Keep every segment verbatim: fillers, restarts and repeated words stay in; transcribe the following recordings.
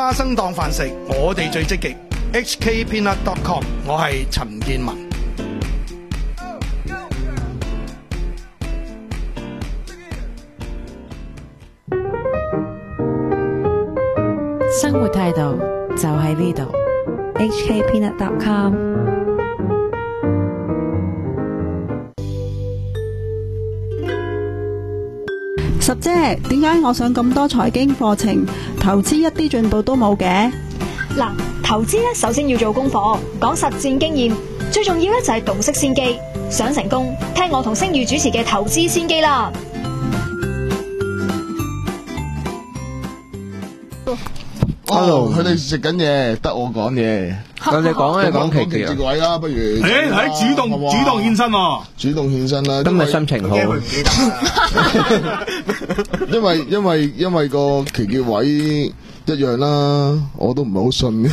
花生當飯食，我哋最積極。H K Peanut dot com， 我係陳建文。 生活態度就喺呢度。 H K Peanut dot com。 十姐，點解我上咁多財經課程，投資一啲進步都冇嘅？ 嗱，投資咧首先要做功課，講實戰經驗，最重要咧就係洞悉先機。想成功，聽我同星宇主持嘅投資先機啦。 Hello，佢哋食緊嘢，得我講嘢。 我哋講咧講期期位啦，不如。 誒，喺主動主動獻身喎， 主動獻身啦。 今日心情好。 因為因為因為個期結位一樣啦，我都唔係好信。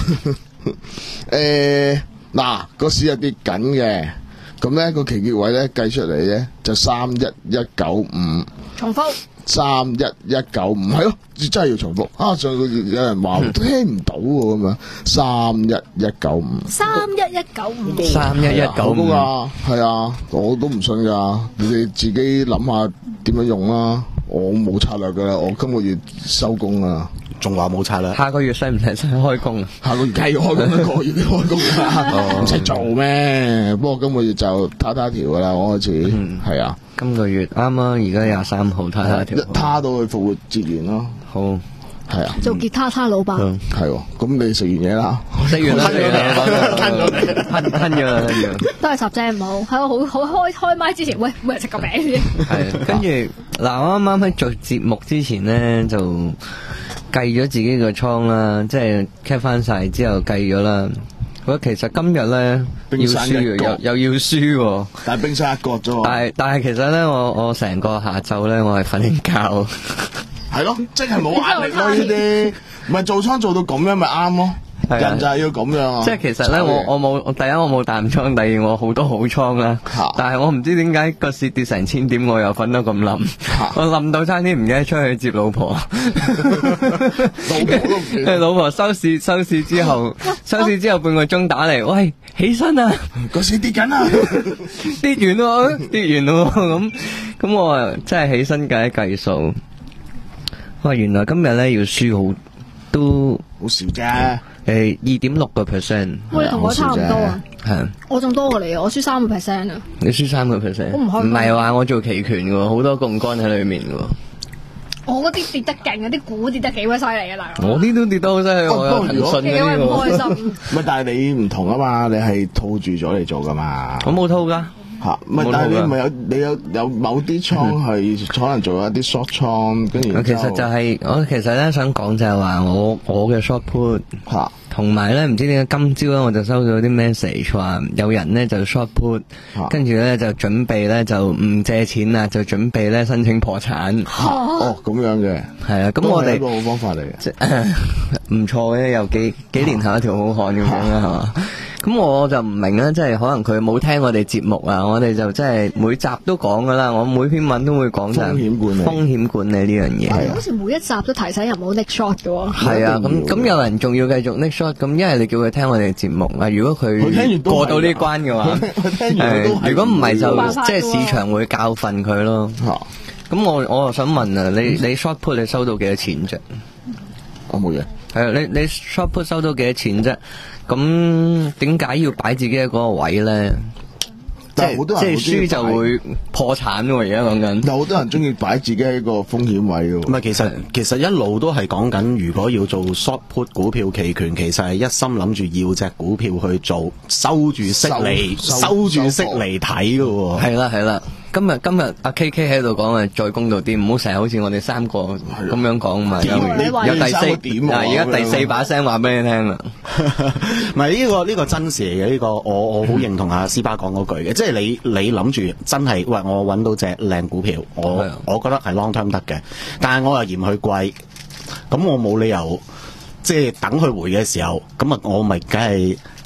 誒，嗱，個市係跌緊嘅，咁咧個期結位咧計出嚟咧就三一一九五。 重複。 三一一九五係咯，真係要重複啊！上個月有人話聽唔到喎咁樣，三一一九五， 三一一九五， 三一一九五啊，係啊，我都唔信噶，你哋自己諗下點樣用啦。我冇策略噶啦，我今個月收工啊， 仲話冇策略。 下個月使唔使使開工啊？ 下個月繼續開工，一個月都開工啊，唔使做咩？不過今個月就他他條噶啦，我開始係啊。 今個月啱啱而家廿三號，他他條， 一他到去復活節完咯。 好， 係啊。 做吉他他老闆。 係，咁你食完嘢啦？ 食完啦，食完啦，吞咗你，吞吞咗啦，吞咗。 都係十隻唔好，喺我好好開開麥之前，喂，每人食個餅先。 係，跟住嗱，我啱啱喺做節目之前咧，就計咗自己個倉啦，即係 cap 翻晒之後計咗啦。我其實今日咧要輸，又又要輸喎。 但係冰山一角啫。 但係但係其實咧，我我成個下晝咧，我係瞓緊覺。 係咯，即係冇壓力咯呢啲，唔係做倉做到咁樣咪啱咯。人就係要咁樣啊！ 即係其實咧，我我冇第一我冇淡倉，第二我好多好倉啦。但係我唔知點解個市跌成千點，我又瞓得咁冧。我冧到差啲唔記得出去接老婆。 老婆都唔記得。 老婆收市收市之後，收市之後半個鐘打嚟，喂，起身啊！ 個市跌緊啊！ 跌完咯，跌完咯，咁咁我真係起身計一計數。哇！原來今日咧要輸好都好少啫。 誒，二點六個 percent， 我哋同我差唔多啊， 係， 我仲多過你啊，我輸三個 percent 啊， 你輸三個 percent， 我唔開， 唔係話我做期權嘅，好多槓桿喺裏面嘅， 我嗰啲跌得勁啊，啲股跌得幾鬼犀利啊，大佬， 我啲都跌得好犀利，我有騰訊嗰啲， 唔開心， 唔係，但係你唔同啊嘛，你係套住咗嚟做噶嘛， 我冇套噶。 吓，唔係，但係你唔係有你有有某啲倉係可能做一啲 short 倉，跟住其實就係、是、我其實咧想講就係話我我嘅 short put 吓， 同埋咧唔知點解今朝咧我就收到啲 message 話有人咧就 short put，跟住咧就準備咧就唔借錢啦，就準備咧申請破產。 哦，咁樣嘅係啊，咁我哋一個好方法嚟嘅， 即係唔錯嘅，有幾幾年後一條好漢咁樣啦，係嘛？咁我就唔明啦，即係可能佢冇聽我哋節目啊，我哋就即係每集都講噶啦，我每篇文都會講就係風險管理，風險管理呢樣嘢。 係啊，好似每一集都提醒人唔好 nick short 嘅喎。 係啊，咁咁有人仲要繼續 nick short，咁因為你叫佢聽我哋節目啊，如果佢過到呢關嘅話，誒，如果唔係就即係市場會教訓佢咯。咁我我又想問啊，你你 short put 你收到幾多錢啫？ 我冇嘢。 係啊，你你 short put 收到幾多錢啫？咁點解要擺自己喺嗰個位咧？即係即係輸就會破產喎！而家講緊， 有好多人中意擺自己喺個風險位嘅。 唔係，其實其實一路都係講緊，如果要做 short put 股票期權，其實係一心諗住要隻股票去做，收住息嚟收住息嚟睇嘅喎。 係啦係啦。今日今日阿 K K 喺度講啊，再公道啲，唔好成日好似我哋三個咁樣講嘛。有有第四點啊，而家第四把聲話俾你聽啦。 唔係呢個呢個真事嚟嘅，呢個我我好認同阿斯巴講嗰句嘅，即係你你諗住真係喂，我揾到隻靚股票，我我覺得係 long term 得嘅，但係我又嫌佢貴，咁我冇理由即係等佢回嘅時候，咁啊我咪梗係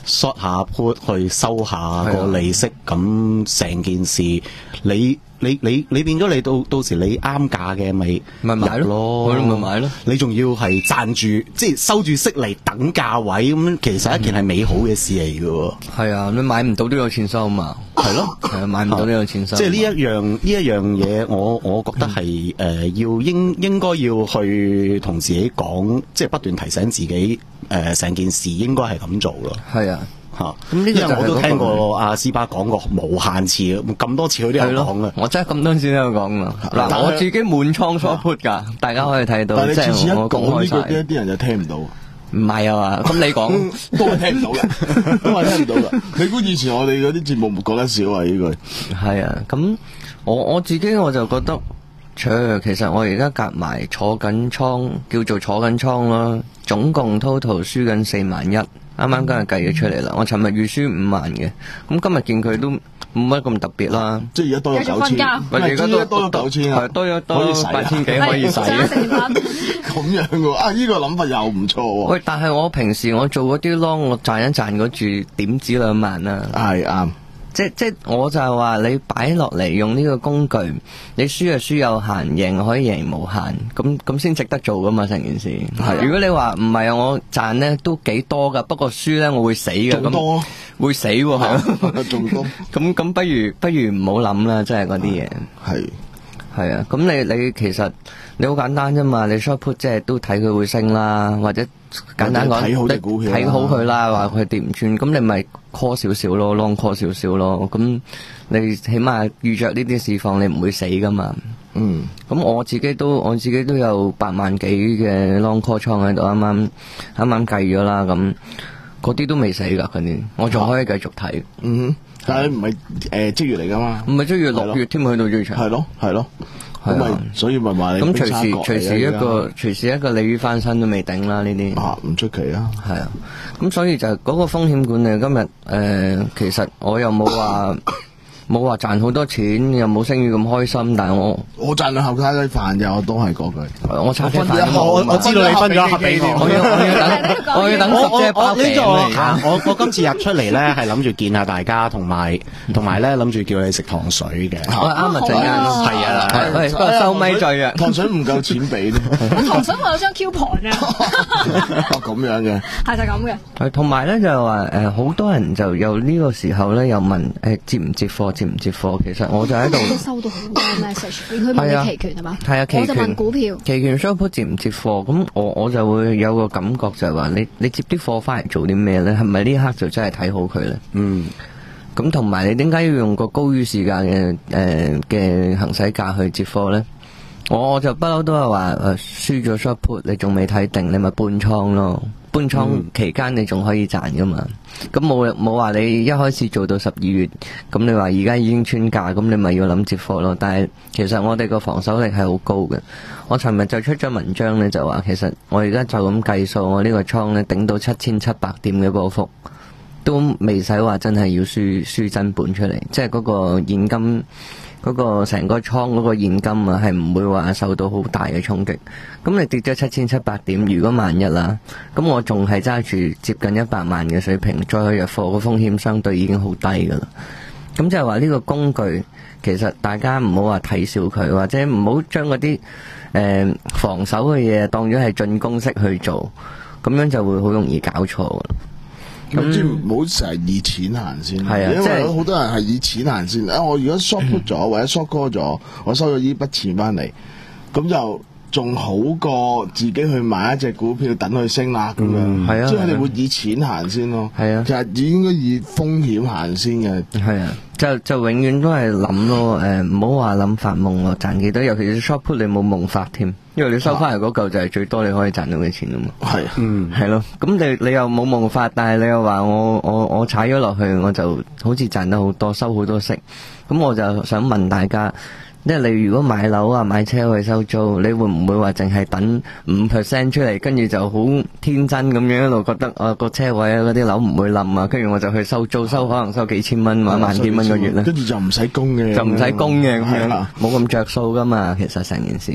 short 下 put 去收下個利息，咁成件事你。你你你變咗你到到時你啱價嘅咪咪買咯，咪買咯。 你仲要係賺住，即係收住息嚟等價位咁，其實一件係美好嘅事嚟嘅喎。 係啊，你買唔到都有錢收嘛。係咯，係啊，買唔到都有錢收。 即係呢一樣呢一樣嘢，我我覺得係誒、呃、要應應該要去同自己講，即係不斷提醒自己誒成、呃、件事應該係咁做咯。 係啊。 吓，咁呢個我都聽過阿斯巴講過無限次，咁多次佢都有講嘅。 我真係咁多次都有講噶。嗱，我自己滿倉 short put 噶，大家可以睇到。 但係你次次一講呢句，啲啲人就聽唔到。 唔係啊嘛，咁你講都係聽唔到嘅，都係聽唔到嘅。你估以前我哋嗰啲節目講得少啊？呢句係啊，咁我我自己我就覺得，其實我而家夾埋坐緊倉，叫做坐緊倉啦，總共 total 輸緊四萬一。啱啱今日計咗出嚟啦，我尋日預輸五萬嘅，咁今日見佢都冇乜咁特別啦。 即係而家多咗九千， 而家多多咗九千啊， 多咗多咗八千幾可以使。 咁樣嘅啊，呢個諗法又唔錯喎。 喂，但係我平時我做嗰啲 long，我賺一賺嗰注點止兩萬啦。 係啱。 即即我就係話你擺落嚟用呢個工具，你輸就輸有限，贏可以贏無限，咁咁先值得做噶嘛成件事。係，如果你話唔係啊，我賺咧都幾多噶，不過輸咧我會死嘅。 仲多會死喎，係啊， 仲多。 咁咁不如不如唔好諗啦，真係嗰啲嘢。 係係啊，咁你你其實你好簡單啫嘛，你 short put 即係都睇佢會升啦，或者簡單講睇好隻股票， 睇好佢啦，話佢跌唔穿，咁你咪 call 少少咯 ，long call 少少咯，咁你起碼遇着呢啲市況，你唔會死噶嘛。 嗯， 咁我自己都我自己都有八萬幾嘅 long call 倉喺度，啱啱啱啱計咗啦，咁嗰啲都未死噶，嗰啲我仲可以繼續睇。 嗯，但係唔係誒即月嚟噶嘛？ 唔係即月六月添，去到最長。 係咯，係咯。咁咪所以咪話你咁隨時隨時一個隨時一個鯉魚翻身都未頂啦，呢啲啊唔出奇啊。 係啊，咁所以就嗰個風險管理今日誒、呃，其實我又冇話冇話賺好多錢，又冇聲譽咁開心，但係我我賺兩盒叉雞飯咋，我都係嗰句。 我叉雞飯， 我我知道你分咗一盒俾我， 我要我要等我要等十隻包餅嚟。 我我今次入出嚟咧，係諗住見下大家，同埋同埋咧諗住叫你食糖水嘅。 我啱啊，陣間係啊， 喂，不過收咪再約。 糖水唔夠錢俾咧。 糖水我有張 coupon 啊。 哦，咁樣嘅。 係就咁嘅。 係同埋咧就係話誒，好多人就有呢個時候咧，又問誒接唔接貨？接唔接貨？其實我就喺度都收到好多 message，佢問你期權係嘛？ 係啊，期權我就問股票。 期權 short put 接唔接貨？咁我我就會有個感覺就係話，你你接啲貨翻嚟做啲咩咧？係咪呢刻就真係睇好佢咧？ 嗯。 咁同埋你點解要用個高於市價嘅誒嘅行使價去接貨咧？我我就不嬲都係話誒，輸咗 short put 你仲未睇定，你咪搬倉咯。搬倉期間你仲可以賺噶嘛？咁冇冇話你一開始做到十二月，咁你話而家已經穿價，咁你咪要諗接貨咯。但係其實我哋個防守力係好高嘅。我尋日就出咗文章咧，就話其實我而家就咁計數，我呢個倉咧頂到七千七百點嘅波幅，都未使話真係要輸輸真本出嚟，即係嗰個現金。嗰個成個倉嗰個現金啊，係唔會話受到好大嘅衝擊。咁你跌咗七千七百點，如果萬一啦，咁我仲係揸住接近一百萬嘅水平，再去入貨，個風險相對已經好低噶啦。咁即係話呢個工具，其實大家唔好話睇小佢，或者唔好將嗰啲誒防守嘅嘢當咗係進攻式去做，咁樣就會好容易搞錯噶啦。 咁即係唔好成日以錢行先， 係啊， 因為好多人係以錢行先。啊，我如果 short put 咗或者 short call 咗，我收咗呢筆錢翻嚟，咁就仲好過自己去買一隻股票等佢升啦咁樣。係啊，即係佢哋會以錢行先咯。係啊，其實應該以風險行先嘅。 係啊，就就永遠都係諗咯，誒唔好話諗發夢咯，賺幾多，尤其是 short put 你冇夢法添。因為你收翻嚟嗰嚿就係最多你可以賺到嘅錢啊嘛， 係，嗯， 係咯，咁你你又冇夢法，但係你又話我我我踩咗落去，我就好似賺得好多，收好多息，咁我就想問大家，即係你如果買樓啊買車去收租，你會唔會話淨係等五 percent 出嚟，跟住就好天真咁樣一路覺得啊個車位啊嗰啲樓唔會冧啊，跟住我就去收租，收可能收幾千蚊或者萬幾蚊個月咧， 跟住就唔使供嘅， 就唔使供嘅咁樣，冇咁着數噶嘛，其實成件事。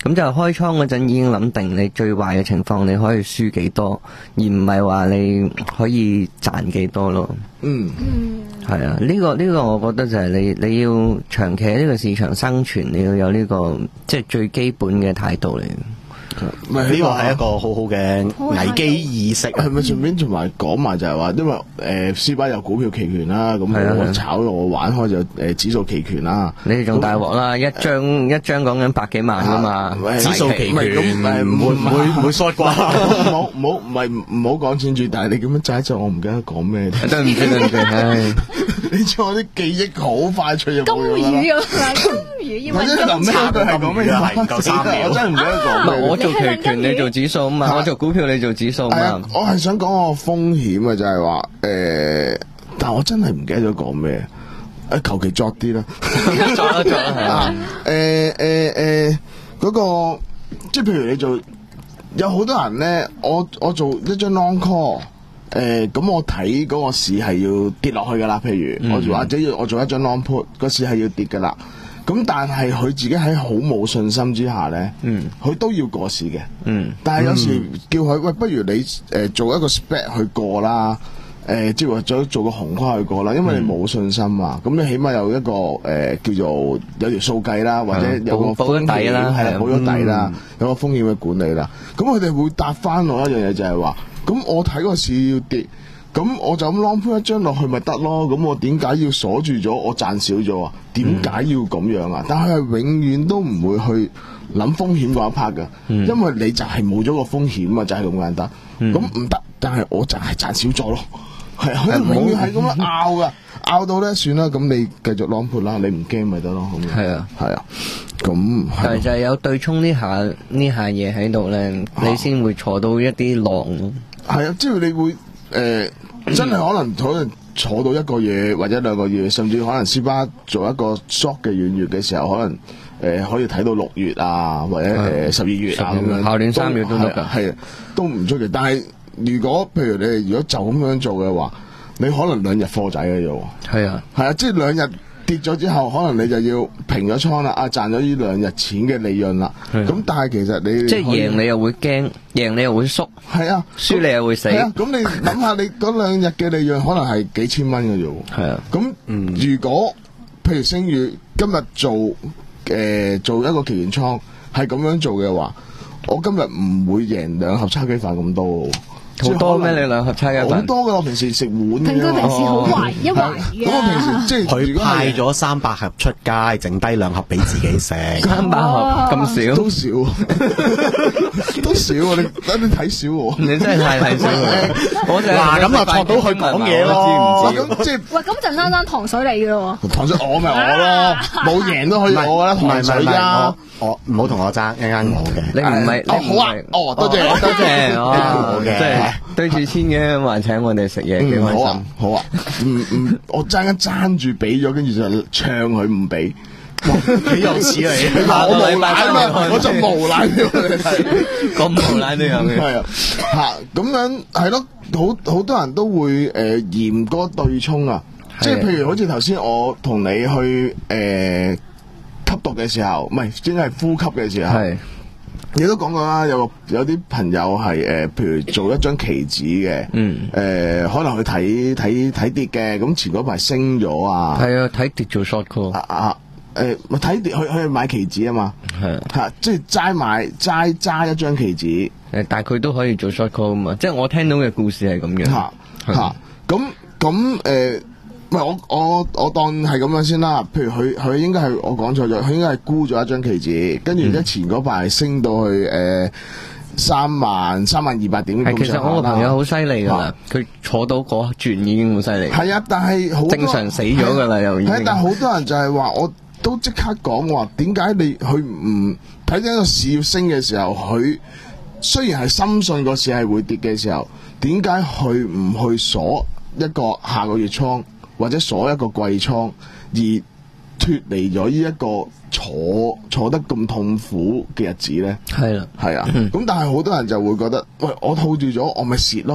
咁就開倉嗰陣已經諗定你最壞嘅情況你可以輸幾多，而唔係話你可以賺幾多咯。 嗯， 係啊，呢、這個呢、這個我覺得就係你你要長期喺呢個市場生存，你要有呢、這個即係最基本嘅態度嚟。 唔係呢個係一個好好嘅危機意識， 係咪順便同埋講埋就係話，因為誒 C 巴有股票期權啦，咁我炒我玩開就誒指數期權啦。 你哋仲大鑊啦，一張一張講緊百幾萬噶嘛， 指數期權咁誒唔會唔會唔會 short 啩？ 唔好唔好唔係唔好講錢住，但係你咁樣揸一陣，我唔記得講咩。 對唔住對唔住，唉， 你知我啲記憶好快脆入。 金魚咁啊，金魚英文金臨尾嗰句係講咩嘢？係唔夠三秒，我真係唔記得講。 我做期權，你做指數啊嘛，我做股票，你做指數啊嘛。 我係想講個風險啊，就係話誒，但我真係唔記得咗講咩，誒求其作啲啦， 作啦作啦係啊， 誒誒誒嗰個即係譬如你做有好多人咧，我我做一張 long call。誒咁、呃、我睇嗰個市係要跌落去㗎啦，譬如、嗯、我或者要我做一張 long put，個市係要跌㗎啦。咁但係佢自己喺好冇信心之下咧，嗯，佢都要過市嘅，嗯。但係有時叫佢喂，不如你誒、呃、做一個 spread 去過啦，誒、呃、即係話做做個紅跨去過啦，因為你冇信心啊。咁、嗯、你起碼有一個誒、呃、叫做有條數計啦，或者有個風險底啦， 係保咗底啦，嗯、有個風險嘅管理啦。咁佢哋會答翻我一樣嘢就係話。咁我睇個市要跌，咁我就咁 long put 一張落去咪得咯？咁我點解要鎖住咗？我賺少咗啊？點解要咁樣啊？但係永遠都唔會去諗風險嗰一 part 噶，嗯、因為你就係冇咗個風險啊，就係、是、咁簡單。咁唔得，但係我就係賺少咗咯。係佢永遠係咁樣拗噶，拗到咧算啦。咁你繼續 long put 啦，你唔驚咪得咯。咁係啊， 係啊。咁但係就係有對沖呢下呢下嘢喺度咧，你先會坐到一啲浪咯。 係啊，即係你會誒、呃，真係可能可能坐到一個月或者兩個月，甚至可能 C 巴做一個 short 嘅遠月嘅時候，可能誒、呃、可以睇到六月啊，或者誒十二月啊咁樣， 下年三月都得㗎， 係都唔出奇。但係如果譬如你如果就咁樣做嘅話，你可能兩日貨仔嘅啫喎。係啊，係啊，即係兩日。跌咗之後，可能你就要平咗倉啦，啊賺咗呢兩日錢嘅利潤啦。咁但係其實你即係贏你又會驚，贏你又會縮。 係啊， 輸你又會死。 係啊，咁你諗下，你嗰兩日嘅利潤可能係幾千蚊嘅啫喎。係啊，咁如果譬如星宇今日做誒做一個期權倉係咁樣做嘅話，我今日唔會贏兩盒叉雞飯咁多。 好多咩？你兩盒叉雞飯？ 好多㗎，我平時食碗嘅。 平哥平時好懷一懷嘅。 咁我平時即係佢派咗三百盒出街，剩低兩盒俾自己食。 三百盒咁少？ 都少，都少啊！你等你睇少我。 你真係太睇少我。 嗱咁啊，託到佢講嘢咯。 知唔知？咁即係喂，咁陣間間糖水嚟嘅咯喎。 糖水我咪我咯，冇贏都可以我啦。糖水啊！ 我唔好同我爭，一陣我嘅。 你唔係哦好啊，哦多謝多謝哦， 嘅即係對住千嘅還請我哋食嘢，幾開心。 好啊，唔唔，我爭一爭住俾咗，跟住就唱佢唔俾，幾有似嚟。我無賴啊嘛，我就無賴俾我哋睇， 咁無賴都有嘅。 係啊，吓咁樣係咯，好好多人都會誒嫌嗰對沖啊，即係譬如好似頭先我同你去誒。吸毒嘅時候，唔係，應該係呼吸嘅時候。係，你都講過啦，有有啲朋友係誒、呃，譬如做一張期指嘅，嗯，誒、呃，可能去睇睇睇跌嘅，咁前嗰排升咗啊。係啊，睇跌做 short call。啊啊，誒、呃，睇跌去去買期指啊嘛。係吓、啊，即係齋買齋揸一張期指。誒，但係佢都可以做 short call 啊嘛。即係我聽到嘅故事係咁樣。吓吓，咁咁誒。唔係我我我當係咁樣先啦，譬如佢佢應該係我講錯咗，佢應該係沽咗一張期指，跟住咧前嗰排升到去誒三萬三萬二百點。係，其實我個朋友好犀利噶啦，佢坐到嗰轉已經好犀利。係啊，但係好正常死咗噶啦，又已經。係，但係好多人就係話，我都即刻講話，點解你佢唔睇緊個市要升嘅時候，佢雖然係深信個市係會跌嘅時候，點解佢唔去鎖一個下個月倉？或者鎖一個季倉，而脫離咗呢一個坐坐得咁痛苦嘅日子咧？係啦，係啊。咁但係好多人就會覺得，喂，我套住咗，我咪蝕咯。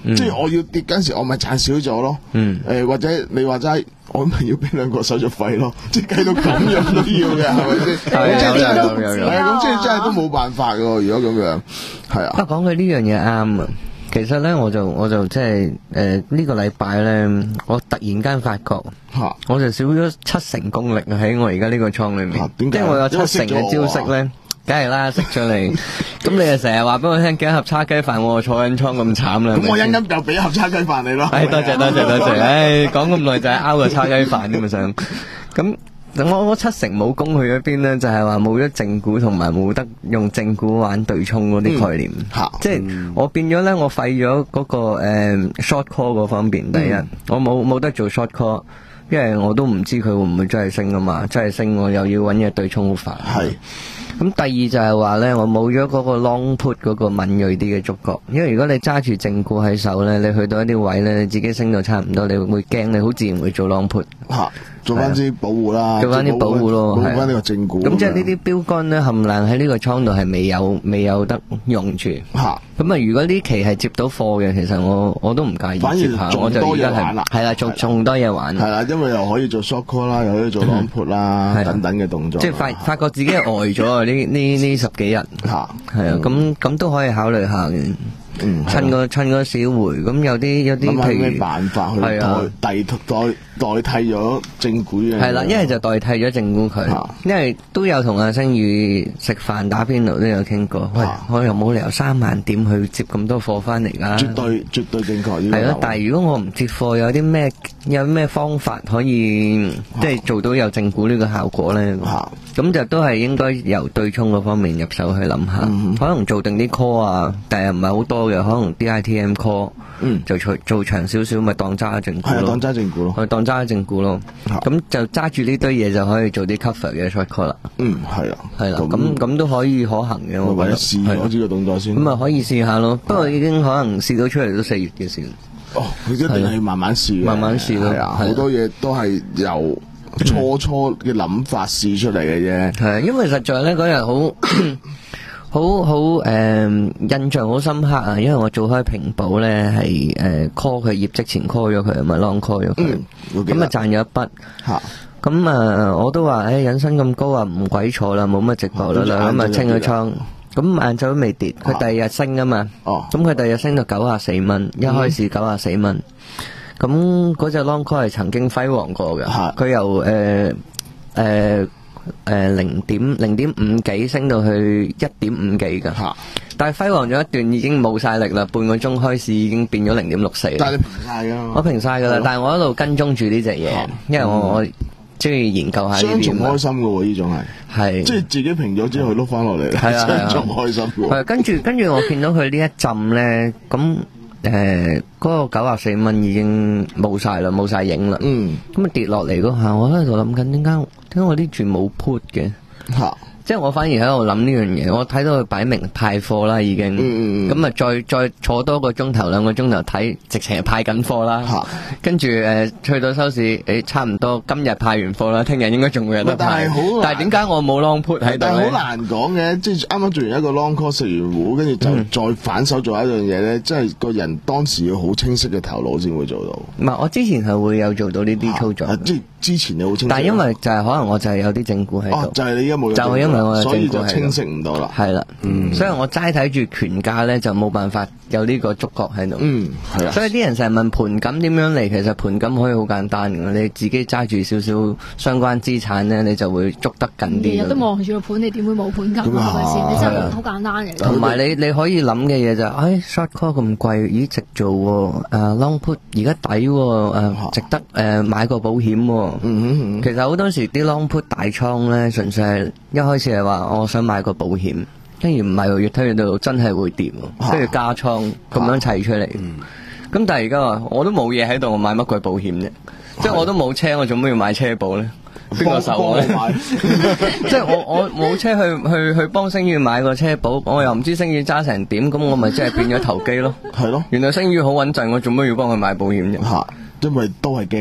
即係我要跌嗰陣時，我咪賺少咗咯。 嗯， 誒或者你話齋，我咪要俾兩個手續費咯，即係計到咁樣都要嘅，係咪先？ 係有有有有。 係咁，即係真係都冇辦法嘅喎。如果咁樣，係啊。 不過講佢呢樣嘢啱啊。其實咧，我就我就即係誒呢個禮拜咧，我突然間發覺， 嚇， 我就少咗七成功力喺我而家呢個倉裏面。 點解？ 即係我有七成嘅招式咧，梗係啦，識咗你。咁你又成日話俾我聽幾盒叉雞飯，我坐緊倉咁慘啦。 咁我一陣就俾盒叉雞飯你咯。 唉，多謝多謝多謝。唉，講咁耐就係拗個叉雞飯咁啊想。咁我我七成武功去咗邊咧？就係話冇咗正股同埋冇得用正股玩對沖嗰啲概念。 嚇、嗯！ 即係我變咗咧，我廢咗嗰個誒 short call 嗰方面。第一，嗯、我冇冇得做 short call。因為我都唔知佢會唔會真係升啊嘛，真係升我又要揾嘢對沖好煩。係。咁第二就係話咧，我冇咗嗰個 long put 嗰個敏鋭啲嘅觸覺，因為如果你揸住正股喺手咧，你去到一啲位咧，你自己升到差唔多，你會驚，你好自然會做 long put。嚇！做翻啲保護啦， 做翻啲保護咯， 保護翻呢個正股。 咁即係呢啲標杆咧，冚唪唥喺呢個倉度係未有未有得用住。嚇！咁啊，如果呢期係接到貨嘅，其實我我都唔介意接下，我就而家係係啦，做仲多嘢玩。 係啦，因為又可以做 short call 啦，又可以做 long put 啦，等等嘅動作。 即係發發覺自己呆咗啊！呢呢呢十幾日嚇係啊，咁咁都可以考慮下嘅。嗯，趁個趁個小回，咁有啲有啲譬如咩辦法去代代代代替咗正股嘅？ 係啦，一係就代替咗正股佢，因為都有同阿星宇食飯打邊爐都有傾過。喂，我又冇理由三萬點去接咁多貨翻嚟㗎。絕對絕對正確。 係咯，但係如果我唔接貨，有啲咩有咩方法可以即係做到有正股呢個效果咧？咁就都係應該由對沖嗰方面入手去諗下，可能做定啲 call 啊，但係唔係好多嘅，可能 D I T M call，嗯，就做做長少少，咪當揸正股咯， 當揸正股咯， 我當揸正股咯，咁就揸住呢堆嘢就可以做啲 cover 嘅 short call 啦。 嗯，係啊， 係啦，咁咁都可以可行嘅，我覺得。 試咗呢個動作先。 咁啊，可以試下咯，不過已經可能試到出嚟都四月嘅事。 哦，佢一定係慢慢試， 慢慢試咯， 好多嘢都係由初初嘅諗法試出嚟嘅啫。 係，因為實在咧嗰日好。好好誒、呃，印象好深刻啊！因為我做開平保咧，係誒、呃、call 佢業績前 call 咗佢，咪 long call 咗佢，咁啊賺咗一筆。嚇！咁啊，我都話誒，引申咁高啊，唔鬼坐啦，冇乜直播啦，咁啊清咗倉。咁晏晝都未跌，佢第二日升啊嘛。哦。咁佢第二日升到九啊四蚊，一開始九啊四蚊。咁嗰隻 long call 係曾經輝煌過嘅，佢由誒誒。呃呃誒，零點零點五幾升到去一點五幾噶，但係輝煌咗一段已經冇晒力啦，半個鐘開始已經變咗零點六四。 但係你平晒噶， 我平晒噶啦，但係我一路跟蹤住呢隻嘢，因為我我中意研究下呢邊。 雙重開心噶喎，呢種係係即係自己平咗之後碌翻落嚟，係啊，雙重開心。 係跟住跟住我見到佢呢一浸咧，咁誒嗰個九啊四蚊已經冇晒啦，冇晒影啦。嗯，咁啊跌落嚟嗰下，我喺度諗緊點解？點解我啲住冇 put 嘅？嚇！即係我反而喺度諗呢樣嘢，我睇到佢擺明派貨啦，已經。嗯嗯咁啊，再再坐多個鐘頭兩個鐘頭睇，直情係派緊貨啦。嚇！跟住誒，去到收市，誒差唔多今日派完貨啦，聽日應該仲會有得派。但係好，但係點解我冇 long put 喺度咧？ 但係好難講嘅，即係啱啱做完一個 long call 食完糊，跟住就再反手做一樣嘢咧，即係個人當時要好清晰嘅頭腦先會做到。 唔係，我之前係會有做到呢啲操作。 即係之前你好清晰。 但係因為就係可能我就係有啲正股喺度。 就係你而家冇。 就係因為我有正股喺度。 所以就清晰唔到啦。 係啦，嗯，所以我齋睇住權價咧，就冇辦法有呢個觸覺喺度。嗯，係啊。所以啲人成日問盤感點樣嚟，其實盤感可以好簡單嘅，你自己揸住少少相關資產咧，你就會捉得緊啲。 日日都望住個盤，你點會冇盤感啊？係咪先？你真係好簡單嘅。 同埋你你可以諗嘅嘢就係，誒 short call 咁貴，咦值做喎？誒 long put 而家抵喎，誒值得誒買個保險喎。嗯嗯嗯。其實好多時啲 long put 大倉咧，純粹係一開始係話我想買個保險，跟住唔係越推越到真係會跌，跟住加倉咁樣砌出嚟。咁但係而家話我都冇嘢喺度，我買乜鬼保險啫？即係我都冇車，我做咩要買車保咧？邊個受我咧？即係我我冇車去去去幫星宇買個車保，我又唔知星宇揸成點，咁我咪即係變咗投機咯。 係咯， 原來星宇好穩陣，我做咩要幫佢買保險啫？ 吓，因為都係驚咯。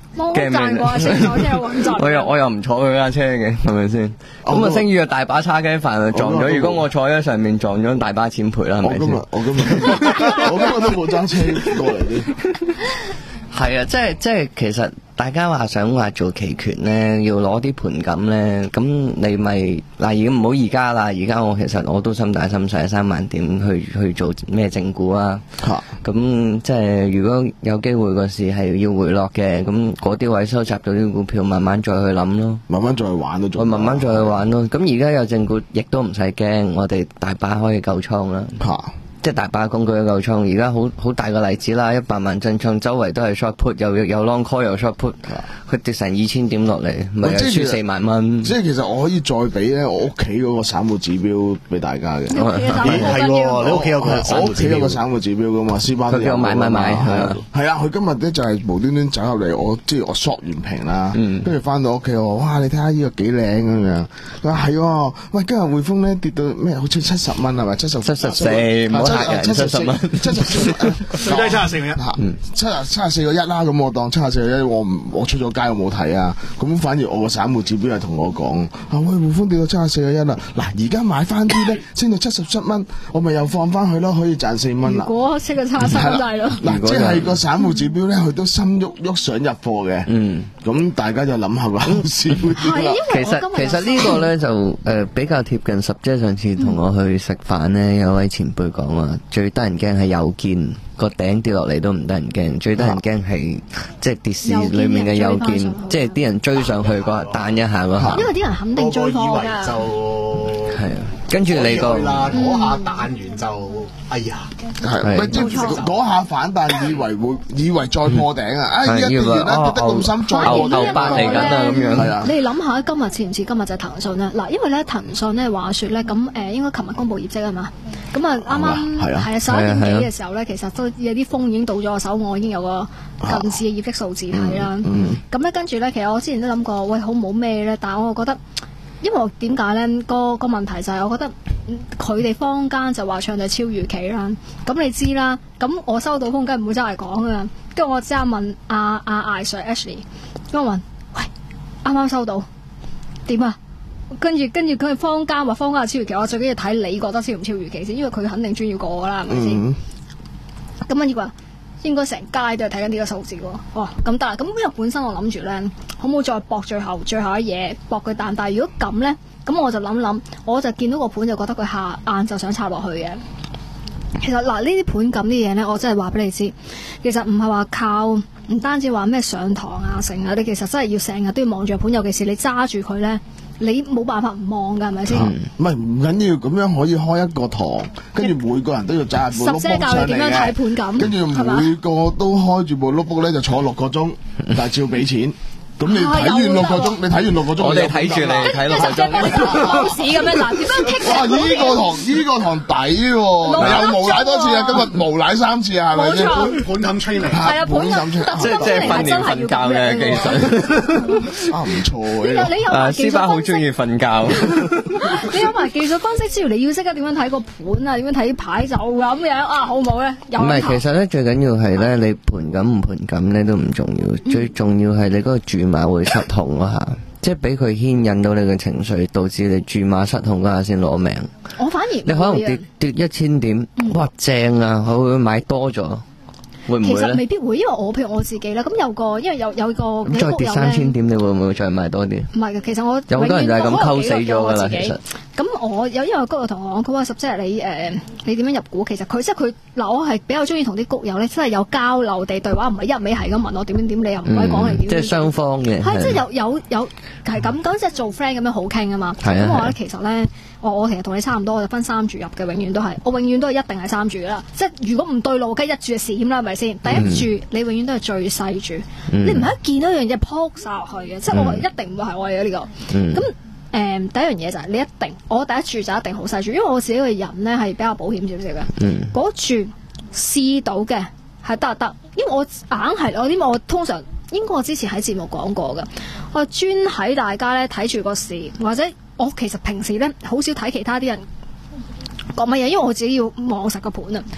我賺過星座真係穩陣。 我又我又唔坐佢架車嘅，係咪先？咁啊，星宇啊大把叉雞飯啊撞咗，如果我坐喺上面撞咗，大把錢賠啦，係咪先？ 我今日我今日都冇揸車過嚟啲。 係啊，即係即係，其實大家話想話做期權咧，要攞啲盤感咧，咁你咪嗱，而家唔好而家啦，而家我其實我都心大心細，三萬點去去做咩正股啊？吓、啊，咁即係如果有機會個市係要回落嘅，咁嗰啲位收集到啲股票，慢慢再去諗咯， 慢慢再去玩都。我慢慢再去玩咯。咁而家有正股，亦都唔使驚，我哋大把可以救倉啦。吓、啊。即係大把工具嘅夠倉，而家好好大個例子啦，一百萬真倉，周圍都係 short put，又有 long call 又 short put，佢跌成二千點落嚟，咪輸四萬蚊。 即係其實我可以再俾咧我屋企嗰個散戶指標俾大家嘅。 係喎，你屋企有個我屋企有個散戶指標噶嘛，斯巴佢叫我買買買係啊。 係啊，佢今日咧就係無端端走入嚟，我即係我 short 完平啦，跟住翻到屋企我哇，你睇下呢個幾靚咁樣。佢話係喎，喂，今日匯豐咧跌到咩？好似七十蚊係咪？七十七十四，唔好嚇人，七十蚊。 七十四， 最低七十四個一， 七十七十四個一啦。咁我當七十四個一，我唔我出咗街我冇睇啊。咁反而我個散戶指標係同我講，啊喂，匯豐跌到七十四個一啦。嗱，而家買翻啲咧，升到七十七蚊，我咪又放翻去咯，可以賺四蚊啦。 如果升到七十七蚊就係咯。 嗱，即係個散戶指標咧，佢都心喐喐想入貨嘅。嗯，咁大家就諗下個後市會點啦。 其實其實呢個咧就誒比較貼近十，即係上次同我去食飯咧，有位前輩講話最得人驚係有見個頂跌落嚟都唔得人驚，最得人驚係即係跌市裏面嘅有見，即係啲人追上去嗰下彈一下嗰下。 因為啲人肯定追貨㗎。 就係啊，跟住你個嗰下彈完就哎呀， 係即係嗰下反彈，以為會以為再破頂啊！哎呀，跌完啦，跌得咁深，再破牛八嚟緊啊咁樣。係啊， 你哋諗下今日似唔似今日就係騰訊咧？嗱，因為咧騰訊咧話説咧咁誒，應該琴日公佈業績啊嘛。咁啊，啱啱係啊十一點幾嘅時候咧，其實都有啲風已經到咗我手，我已經有個近似嘅業績數字睇啦。咁咧跟住咧，其實我之前都諗過，喂，好唔好咩咧？但係我覺得，因為我點解咧？個個問題就係我覺得佢哋坊間就話唱就超預期啦。咁你知啦，咁我收到風梗唔會周圍講噶。跟住我即刻問阿阿艾 Sir Ashley，咁我問，喂，啱啱收到點啊？跟住跟住佢坊間話坊間係超預期，我最緊要睇你覺得超唔超預期先，因為佢肯定專要過我啦，係咪先？咁啊，以為應該成街都係睇緊呢個數字喎。哦，咁得啦。咁因為本身我諗住咧，可唔可以再搏最後最後一嘢搏佢彈？但係如果咁咧，咁我就諗諗，我就見到個盤就覺得佢下晏就想插落去嘅。其實嗱，呢啲盤咁啲嘢咧，我真係話俾你知，其實唔係話靠唔單止話咩上堂啊成啊，你其實真係要成日都要望住個盤，尤其是你揸住佢咧。你冇辦法唔望㗎，係咪先？ 唔係唔緊要，咁樣可以開一個堂，跟住每個人都要揸部 notebook 上嚟嘅。十姐教你點樣睇盤咁，跟住每個都開住部 notebook 咧，就坐六個鐘，但係照俾錢。咁你睇完六個鐘，你睇完六個鐘， 我哋睇住你睇六個鐘。 好屎咁樣嗱，點樣棘？ 哇！依個堂依個堂抵喎，又無賴多次啊！今日無賴三次啊，係咪先？ 盤感 training 係啊，盤感即係即係訓練瞓覺嘅技術。 啊，唔錯嘅。 你有埋技術分析， 斯巴好中意瞓覺。 你有埋技術分析之餘，你要識得點樣睇個盤啊？點樣睇牌就咁樣啊？好唔好咧？唔係，其實咧最緊要係咧，你盤感唔盤感咧都唔重要，最重要係你嗰個注碼會失控嗰下，即係俾佢牽引到你嘅情緒，導致你注碼失控嗰下先攞命。 我反而你可能跌跌一千點，哇正啊，佢會買多咗。會唔會其實未必會，因為我譬如我自己啦，咁有個因為有有個咁再跌三千點，你會唔會再買多啲？ 唔係嘅，其實我有好多人就係咁溝死咗㗎啦。其實咁我有因為谷友同我講，佢話十即係你誒、呃、你點樣入股？其實佢即係佢嗱，我係比較中意同啲谷友咧，真係有交流地對話，唔係一味係咁問我點點點，你又唔可以講係點。 即係雙方嘅。 係即係有有有係咁咁，即係做 friend 咁樣好傾啊嘛。咁我咧其實咧。我我其實同你差唔多，我就分三注入嘅，永遠都係，我永遠都係一定係三注啦。即係如果唔對路，梗係一注就閃啦，係咪先？第一注、嗯、你永遠都係最細注，嗯、你唔係一見到一樣嘢撲晒落去嘅，嗯、即係我一定唔會係我嘅呢、這個。咁誒、嗯嗯、第一樣嘢就係你一定，我第一注就一定好細注，因為我自己個人咧係比較保險少少嘅。嗰、嗯、注試到嘅係得就得，因為我硬係我啲我通常應該我之前喺節目講過嘅，我專喺大家咧睇住個市或者。我其實平時咧好少睇其他啲人講乜嘢，因為我自己要望實個盤啊。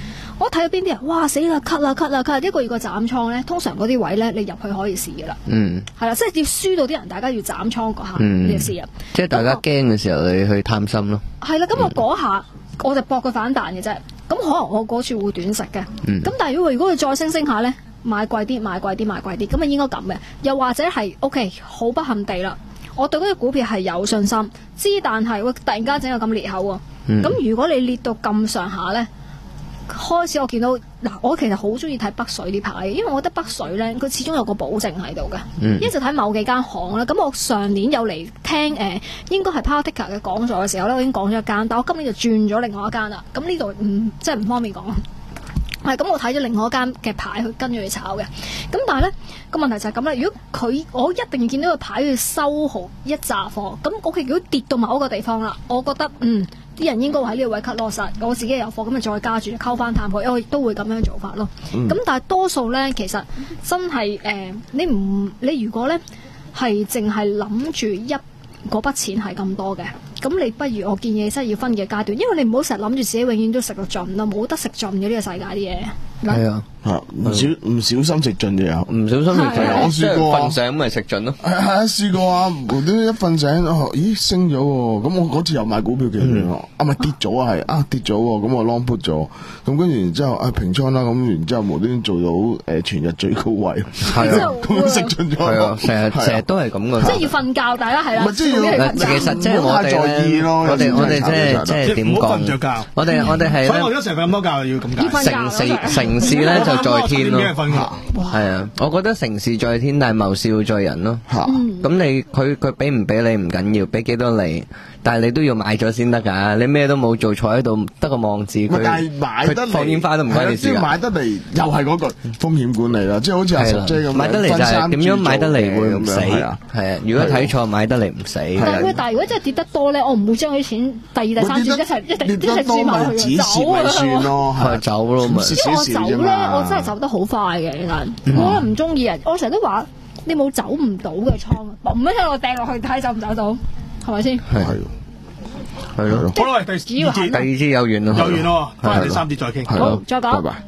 我睇到邊啲人，哇死啦，cut 啦 cut 啦 cut，一個二個斬倉咧，通常嗰啲位咧，你入去可以試噶啦。嗯，係啦，即係要輸到啲人，大家要斬倉嗰下，嗯、你就試入。 即係大家驚嘅時候，你去貪心咯。 係啦，咁我嗰下我就搏佢反彈嘅啫。咁可能我嗰處會短食嘅。咁、嗯、但係如果如果佢再升升下咧，買貴啲，買貴啲，買貴啲，咁啊應該咁嘅。又或者係 OK， 好不幸地啦。我對嗰隻股票係有信心，之但係會突然間整個咁裂口喎。咁、嗯、如果你裂到咁上下咧，開始我見到嗱，我其實好中意睇北水呢排，因為我覺得北水咧，佢始終有個保證喺度嘅。嗯、一直睇某幾間行啦，咁我上年有嚟聽誒、呃，應該係 Particle 嘅講座嘅時候咧，我已經講咗一間，但我今年就轉咗另外一間啦。咁呢度唔即係唔方便講。係咁，我睇咗另外一間嘅牌去跟住去炒嘅。咁但係咧個問題就係咁啦。如果佢我一定要見到個牌去收好一紮貨，咁我如果跌到某一個地方啦，我覺得嗯啲人應該會喺呢個位 cut loss，我自己有貨咁咪再加住溝翻淡佢，我亦都會咁樣做法咯。咁、嗯、但係多數咧，其實真係誒、呃，你唔你如果咧係淨係諗住一嗰筆錢係咁多嘅。咁你不如我建議真係要分嘅階段，因為你唔好成日諗住自己永遠都食到盡啦，冇得食盡嘅呢個世界啲嘢。 係啊，唔小唔小心食盡就有， 唔小心食盡。我試過瞓醒咪食盡咯。 係啊，試過啊，無端一瞓醒，咦升咗喎，咁我嗰次又買股票嘅，啊咪跌咗啊係啊跌咗喎，咁我 long put 咗，咁跟住然之後啊平倉啦，咁然之後無端做到誒全日最高位， 係啊， 咁食盡咗。係啊， 成日成日都係咁嘅。 即係要瞓覺，大家係啦。 即係要其實即係我哋我哋我哋即係即係點講？我哋我哋係所以我而家成日瞓咁多覺要咁解。 城市城市咧就在天咯，係啊，我覺得城市在天，但係謀事要在人咯。咁、嗯、你佢佢俾唔俾你唔緊要，俾幾多你，但係你都要買咗先得噶。你咩都冇做，坐喺度得個望字。佢但係買得嚟放煙花都唔關你事。 即係買得嚟又係嗰個風險管理啦，即係好似阿叔姐咁。 買得嚟就係點樣買得嚟會唔死？係啊，如果睇錯買得嚟唔死。 但係但係如果真係跌得多咧，我唔會將啲錢第二、第三次一齊一齊一齊轉埋去走啊！ 算咯， 係走咯咪。 因為我走咧，我真係走得好快嘅，其實我唔中意啊！我成日都話你冇走唔到嘅倉啊，嘣一聲我掟落去睇走唔走到，係咪先？係係咯。 好啦，第二節第二節有緣咯， 有緣咯，翻第三節再傾。 好，再講。 拜拜。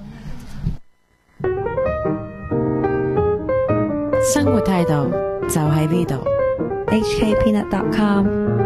生活態度就喺呢度。 H K Peanut dot com